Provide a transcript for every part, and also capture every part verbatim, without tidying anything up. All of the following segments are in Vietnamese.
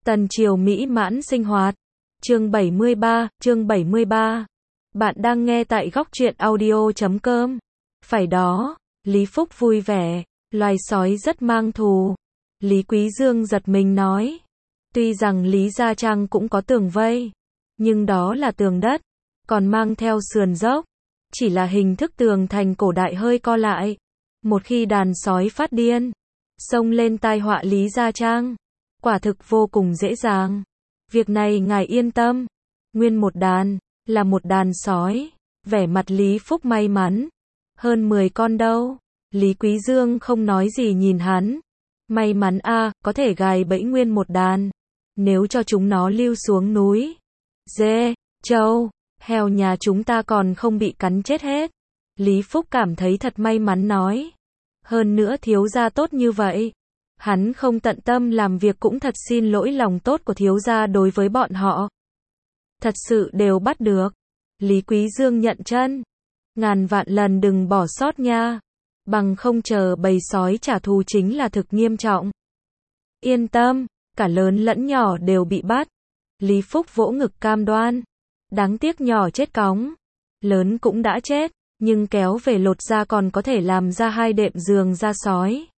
Tần Triều mỹ mãn sinh hoạt. Chương bảy mươi ba, chương bảy mươi ba. Bạn đang nghe tại góc truyện audio chấm com. Phải đó, Lý Phúc vui vẻ, loài sói rất mang thù. Lý Quý Dương giật mình nói. Tuy rằng Lý Gia Trang cũng có tường vây, nhưng đó là tường đất, còn mang theo sườn dốc. Chỉ là hình thức tường thành cổ đại hơi co lại. Một khi đàn sói phát điên, xông lên tai họa Lý Gia Trang, quả thực vô cùng dễ dàng. Việc này ngài yên tâm. Nguyên một đàn, là một đàn sói. Vẻ mặt Lý Phúc may mắn. Hơn mười con đâu. Lý Quý Dương không nói gì nhìn hắn. May mắn a, có thể gài bẫy nguyên một đàn. Nếu cho chúng nó lưu xuống núi, dê, trâu, heo nhà chúng ta còn không bị cắn chết hết. Lý Phúc cảm thấy thật may mắn nói. Hơn nữa thiếu gia tốt như vậy. Hắn không tận tâm làm việc cũng thật xin lỗi lòng tốt của thiếu gia đối với bọn họ. Thật sự đều bắt được. Lý Quý Dương nhận chân. Ngàn vạn lần đừng bỏ sót nha. Bằng không chờ bầy sói trả thù chính là thực nghiêm trọng. Yên tâm, cả lớn lẫn nhỏ đều bị bắt. Lý Phúc vỗ ngực cam đoan. Đáng tiếc nhỏ chết cóng. Lớn cũng đã chết, nhưng kéo về lột ra còn có thể làm ra hai đệm giường da sói.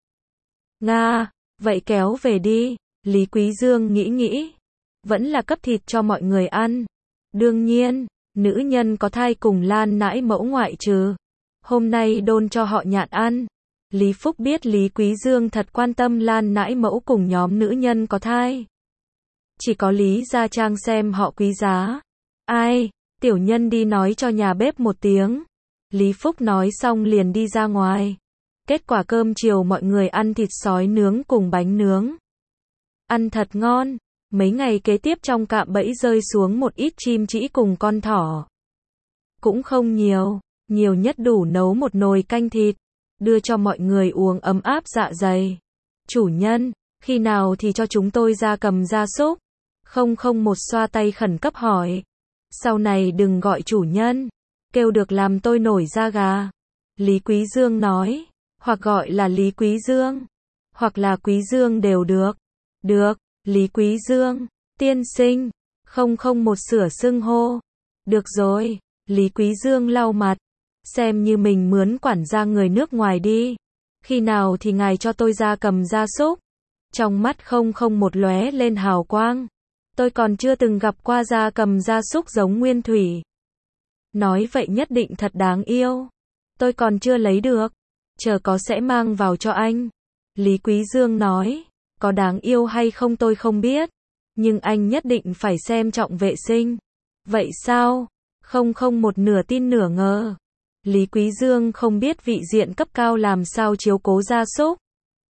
Nga, vậy kéo về đi. Lý Quý Dương nghĩ nghĩ. Vẫn là cấp thịt cho mọi người ăn. Đương nhiên, nữ nhân có thai cùng Lan nãi mẫu ngoại trừ. Hôm nay đôn cho họ nhạn ăn. Lý Phúc biết Lý Quý Dương thật quan tâm Lan nãi mẫu cùng nhóm nữ nhân có thai. Chỉ có Lý Gia Trang xem họ quý giá. Ai, tiểu nhân đi nói cho nhà bếp một tiếng. Lý Phúc nói xong liền đi ra ngoài. Kết quả cơm chiều mọi người ăn thịt sói nướng cùng bánh nướng. Ăn thật ngon. Mấy ngày kế tiếp trong cạm bẫy rơi xuống một ít chim trĩ cùng con thỏ. Cũng không nhiều, nhiều nhất đủ nấu một nồi canh thịt, đưa cho mọi người uống ấm áp dạ dày. Chủ nhân, khi nào thì cho chúng tôi gia cầm gia súc? Không không một xoa tay khẩn cấp hỏi. Sau này đừng gọi chủ nhân, kêu được làm tôi nổi da gà. Lý Quý Dương nói, hoặc gọi là Lý Quý Dương, hoặc là Quý Dương đều được. Được, Lý Quý Dương, tiên sinh, không không một sửa xưng hô. Được rồi, Lý Quý Dương lau mặt, xem như mình mướn quản gia người nước ngoài đi. Khi nào thì ngài cho tôi gia cầm gia súc? Trong mắt không không một lóe lên hào quang. Tôi còn chưa từng gặp qua gia cầm gia súc giống nguyên thủy. Nói vậy nhất định thật đáng yêu. Tôi còn chưa lấy được. Chờ có sẽ mang vào cho anh. Lý Quý Dương nói. Có đáng yêu hay không tôi không biết. Nhưng anh nhất định phải xem trọng vệ sinh. Vậy sao? Không không một nửa tin nửa ngờ. Lý Quý Dương không biết vị diện cấp cao làm sao chiếu cố gia súc.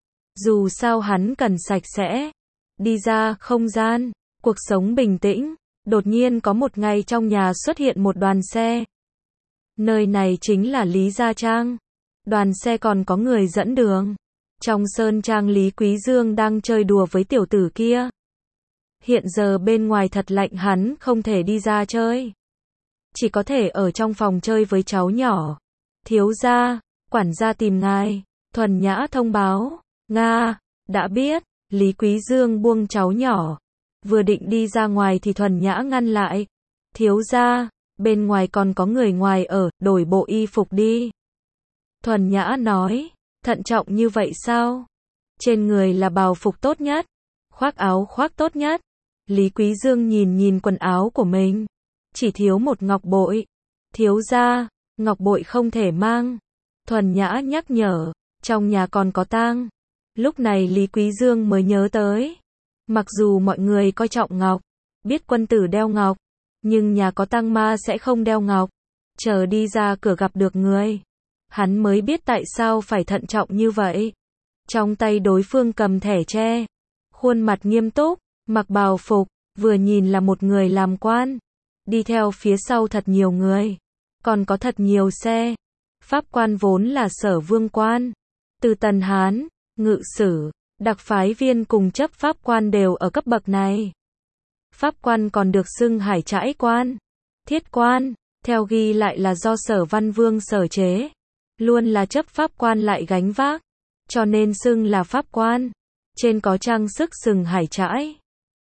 Dù sao hắn cần sạch sẽ. Đi ra không gian. Cuộc sống bình tĩnh. Đột nhiên có một ngày trong nhà xuất hiện một đoàn xe. Nơi này chính là Lý Gia Trang. Đoàn xe còn có người dẫn đường. Trong sơn trang Lý Quý Dương đang chơi đùa với tiểu tử kia. Hiện giờ bên ngoài thật lạnh hắn không thể đi ra chơi. Chỉ có thể ở trong phòng chơi với cháu nhỏ. Thiếu gia, quản gia tìm ngài. Thuần Nhã thông báo. Nga, đã biết. Lý Quý Dương buông cháu nhỏ. Vừa định đi ra ngoài thì Thuần Nhã ngăn lại. Thiếu gia, bên ngoài còn có người ngoài ở, đổi bộ y phục đi. Thuần Nhã nói. Thận trọng như vậy sao? Trên người là bào phục tốt nhất. Khoác áo khoác tốt nhất. Lý Quý Dương nhìn nhìn quần áo của mình. Chỉ thiếu một ngọc bội. Thiếu gia, ngọc bội không thể mang. Thuần Nhã nhắc nhở. Trong nhà còn có tang. Lúc này Lý Quý Dương mới nhớ tới. Mặc dù mọi người coi trọng ngọc. Biết quân tử đeo ngọc. Nhưng nhà có tang ma sẽ không đeo ngọc. Chờ đi ra cửa gặp được người. Hắn mới biết tại sao phải thận trọng như vậy. Trong tay đối phương cầm thẻ tre. Khuôn mặt nghiêm túc, mặc bào phục, vừa nhìn là một người làm quan. Đi theo phía sau thật nhiều người. Còn có thật nhiều xe. Pháp quan vốn là sở vương quan. Từ Tần Hán, ngự sử, đặc phái viên cùng chấp pháp quan đều ở cấp bậc này. Pháp quan còn được xưng hải trãi quan. Thiết quan, theo ghi lại là do sở văn vương sở chế. Luôn là chấp pháp quan lại gánh vác, cho nên xưng là pháp quan. Trên có trang sức sừng hải trãi.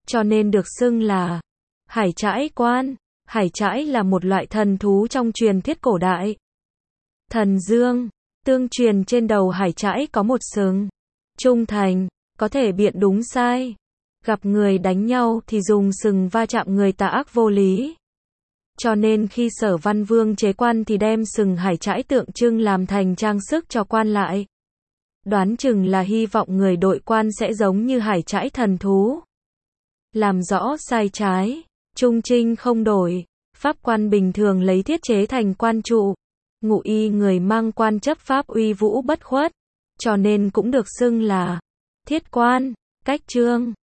cho nên được xưng là Hải Trãi quan. Hải Trãi là một loại thần thú trong truyền thuyết cổ đại. Thần Dương, tương truyền trên đầu Hải Trãi có một sừng. Trung thành, có thể biện đúng sai. Gặp người đánh nhau thì dùng sừng va chạm người tà ác vô lý. Cho nên khi Sở Văn Vương chế quan thì đem sừng Hải Trãi tượng trưng làm thành trang sức cho quan lại. Đoán chừng là hy vọng người đội quan sẽ giống như Hải Trãi thần thú. Làm rõ sai trái, trung trinh không đổi. Pháp quan bình thường lấy thiết chế thành quan trụ. Ngụ y người mang quan chấp pháp uy vũ bất khuất. Cho nên cũng được xưng là thiết quan. Cách chương